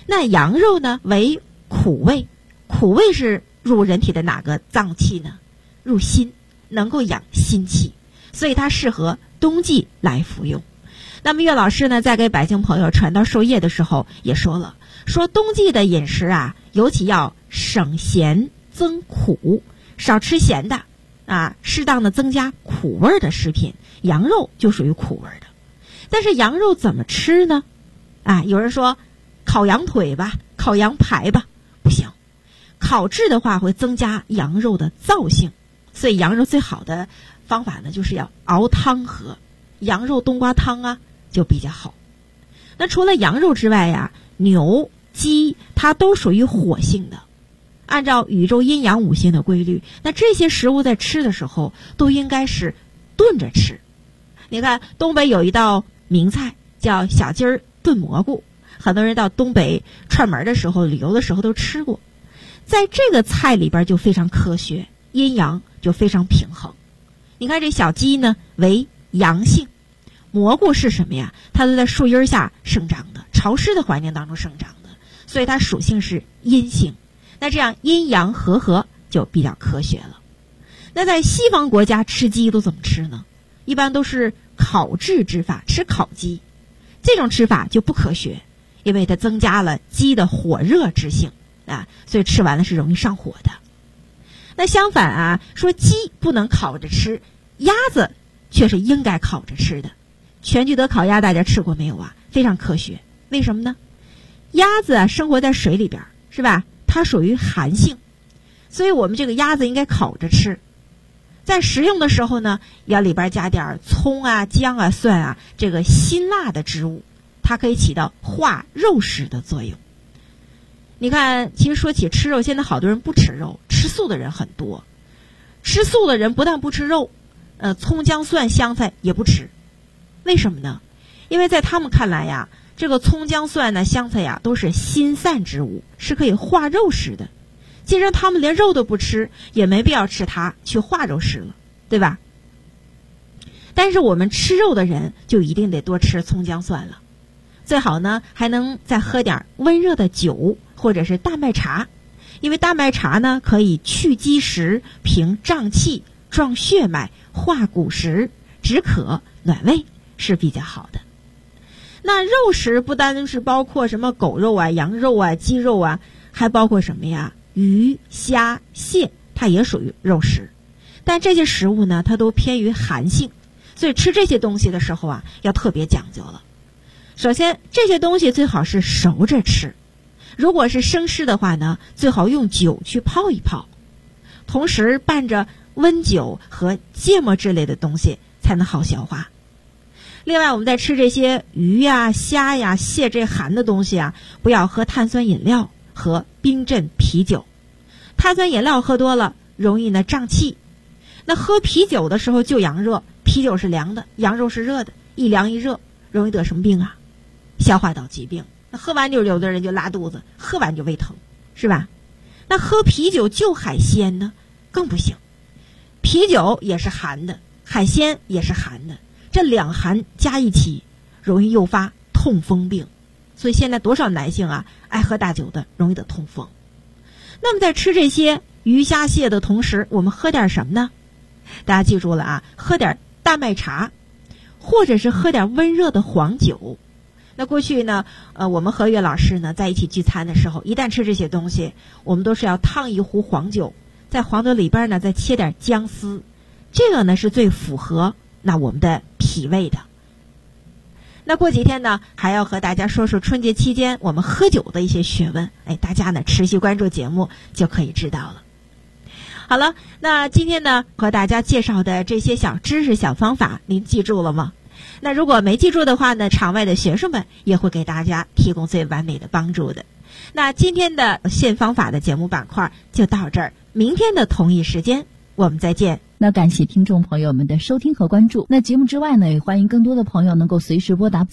那羊肉呢为苦味，苦味是入人体的哪个脏器呢？入心，能够养心气，所以它适合冬季来服用。那么岳老师呢，在给百姓朋友传道授业的时候也说了，说冬季的饮食啊，尤其要省咸增苦，少吃咸的啊，适当的增加苦味的食品，羊肉就属于苦味的。但是羊肉怎么吃呢？啊，有人说烤羊腿吧，烤羊排吧，不行，烤制的话会增加羊肉的燥性，所以羊肉最好的方法呢，就是要熬汤喝，羊肉冬瓜汤啊就比较好。那除了羊肉之外呀，牛、鸡它都属于火性的，按照宇宙阴阳五行的规律，那这些食物在吃的时候都应该是炖着吃。你看东北有一道名菜叫小鸡儿炖蘑菇，很多人到东北串门的时候、旅游的时候都吃过。在这个菜里边就非常科学，阴阳就非常平衡。你看这小鸡呢为阳性，蘑菇是什么呀？它都在树荫下生长的，潮湿的环境当中生长的，所以它属性是阴性。那这样阴阳和就比较科学了。那在西方国家吃鸡都怎么吃呢？一般都是烤制之法，吃烤鸡。这种吃法就不科学，因为它增加了鸡的火热之性啊，所以吃完了是容易上火的。那相反啊，说鸡不能烤着吃，鸭子却是应该烤着吃的。全聚德烤鸭大家吃过没有啊？非常科学。为什么呢？鸭子啊生活在水里边，是吧？它属于寒性，所以我们这个鸭子应该烤着吃。在食用的时候呢，要里边加点葱啊、姜啊、蒜啊，这个辛辣的植物，它可以起到化肉食的作用。你看，其实说起吃肉，现在好多人不吃肉，吃素的人很多。吃素的人不但不吃肉，葱姜蒜香菜也不吃。为什么呢？因为在他们看来呀，这个葱姜蒜呢、香菜呀，都是辛散之物，是可以化肉食的。既然他们连肉都不吃，也没必要吃它去化肉食了，对吧？但是我们吃肉的人就一定得多吃葱姜蒜了，最好呢还能再喝点温热的酒或者是大麦茶，因为大麦茶呢可以去积食、平胀气、壮血脉、化骨食、止渴、暖胃，是比较好的。那肉食不单是包括什么狗肉啊、羊肉啊、鸡肉啊，还包括什么呀？鱼、虾、蟹，它也属于肉食。但这些食物呢，它都偏于寒性，所以吃这些东西的时候啊，要特别讲究了。首先，这些东西最好是熟着吃，如果是生吃的话呢，最好用酒去泡一泡，同时伴着温酒和芥末之类的东西，才能好消化。另外，我们在吃这些鱼呀、虾呀、蟹这寒的东西啊，不要喝碳酸饮料和冰镇啤酒。碳酸饮料喝多了容易呢胀气，那喝啤酒的时候就阳热，啤酒是凉的，羊肉是热的，一凉一热，容易得什么病啊？消化道疾病。那喝完就有的人就拉肚子，喝完就胃疼，是吧？那喝啤酒就海鲜呢，更不行。啤酒也是寒的，海鲜也是寒的，这两寒加一起，容易诱发痛风病。所以现在多少男性啊，爱喝大酒的容易得痛风。那么在吃这些鱼虾蟹的同时，我们喝点什么呢？大家记住了啊，喝点大麦茶，或者是喝点温热的黄酒。那过去呢，我们和岳老师呢在一起聚餐的时候，一旦吃这些东西，我们都是要烫一壶黄酒，在黄酒里边呢再切点姜丝，这个呢是最符合那我们的脾胃的。那过几天呢，还要和大家说说春节期间我们喝酒的一些学问，大家呢持续关注节目就可以知道了。好了，那今天呢和大家介绍的这些小知识、小方法，您记住了吗？那如果没记住的话呢，场外的学生们也会给大家提供最完美的帮助的。那今天的现方法的节目板块就到这儿，明天的同一时间我们再见。 那感谢听众朋友们的收听和关注。那节目之外呢，也欢迎更多的朋友能够随时拨打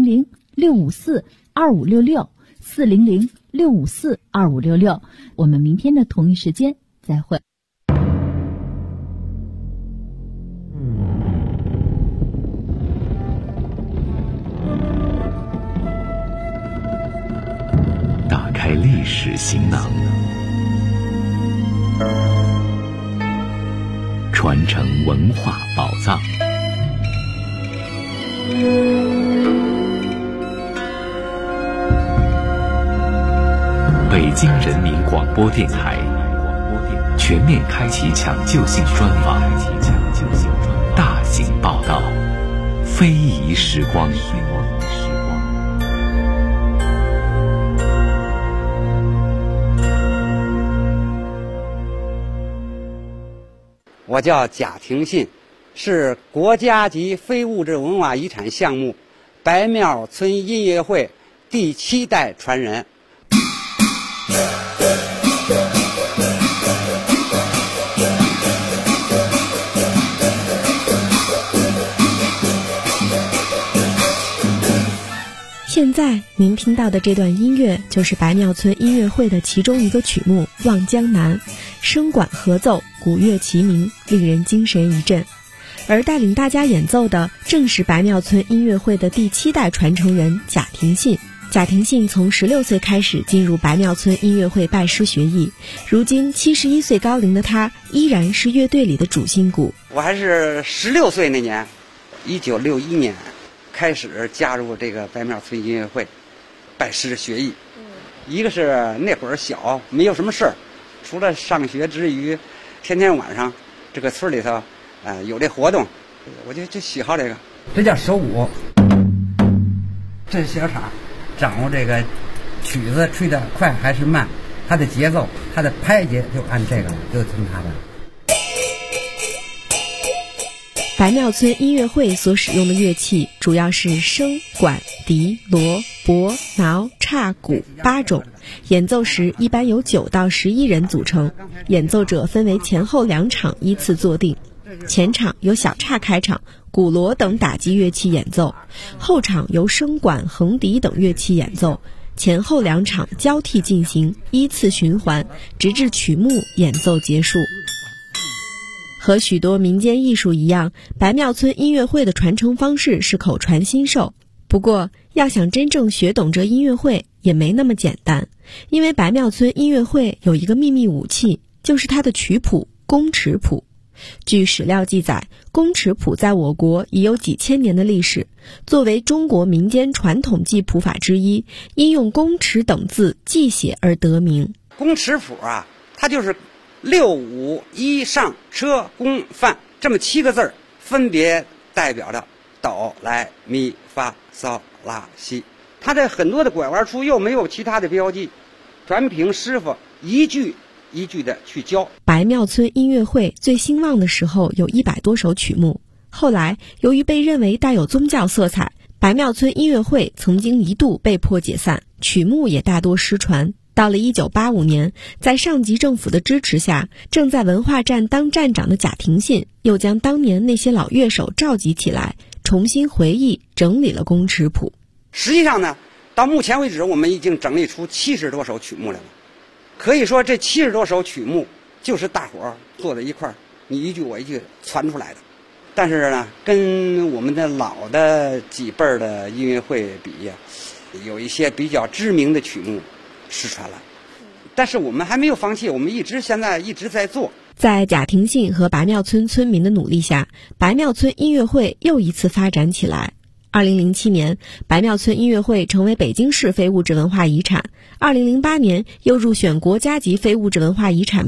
400-654-2566，400-654-2566。我们明天的同一时间再会。 史行囊，传承文化宝藏。北京人民广播电台全面开启抢救性专访，大型报道，非遗时光。 我叫贾廷信，是国家级非物质文化遗产项目白庙村音乐会第7代传人。 现在您听到的这段音乐就是白庙村音乐会的其中一个曲目《望江南》，声管合奏，鼓乐齐鸣，令人精神一振。而带领大家演奏的正是白庙村音乐会的第7代传承人贾廷信。贾廷信从16岁开始进入白庙村音乐会拜师学艺，如今71岁高龄的他依然是乐队里的主心骨。 我还是16岁那年，1961年开始加入这个白庙村音乐会拜师学艺。一个是那会儿小，没有什么事儿，除了上学之余，天天晚上这个村里头有这活动，我就喜好这个。这叫手舞，这是小场，掌握这个曲子吹得快还是慢，它的节奏，它的拍节就按这个，就听它的。 白庙村音乐会所使用的乐器主要是笙、管、笛、锣、钹、挠、叉、鼓8种，演奏时一般由9到11人组成，演奏者分为前后2场依次坐定。前场由小叉开场，鼓锣等打击乐器演奏，后场由笙管、横笛等乐器演奏，前后2场交替进行，依次循环，直至曲目演奏结束。和许多民间艺术一样，白庙村音乐会的传承方式是口传心授。不过，要想真正学懂这音乐会也没那么简单，因为白庙村音乐会有一个秘密武器，就是它的曲谱宫尺谱。据史料记载，宫尺谱在我国已有几千年的历史，作为中国民间传统记谱法之一，因用宫尺等字记写而得名。 宫尺谱啊，它就是6、5、1上车宫范这么7个字儿，分别代表着哆来咪发嗦拉西。它的很多的拐弯处又没有其他的标记，全凭师傅一句一句的去教。 白庙村音乐会最兴旺的时候有100多首曲目，后来由于被认为带有宗教色彩，白庙村音乐会曾经一度被迫解散，曲目也大多失传。到了1985年，在上级政府的支持下，正在文化站当站长的贾廷信又将当年那些老乐手召集起来，重新回忆整理了宫尺谱。 实际上呢，到目前为止我们已经整理出70多首曲目来了。可以说这70多首曲目就是大伙儿坐在一块儿，你一句我一句传出来的。但是呢，跟我们的老的几辈儿的音乐会比呀，有一些比较知名的曲目失传了，但是我们还没有放弃，我们现在一直在做。 在贾廷信和白庙村村民的努力下，白庙村音乐会又一次发展起来。2007年，白庙村音乐会成为北京市非物质文化遗产。2008年，又入选国家级非物质文化遗产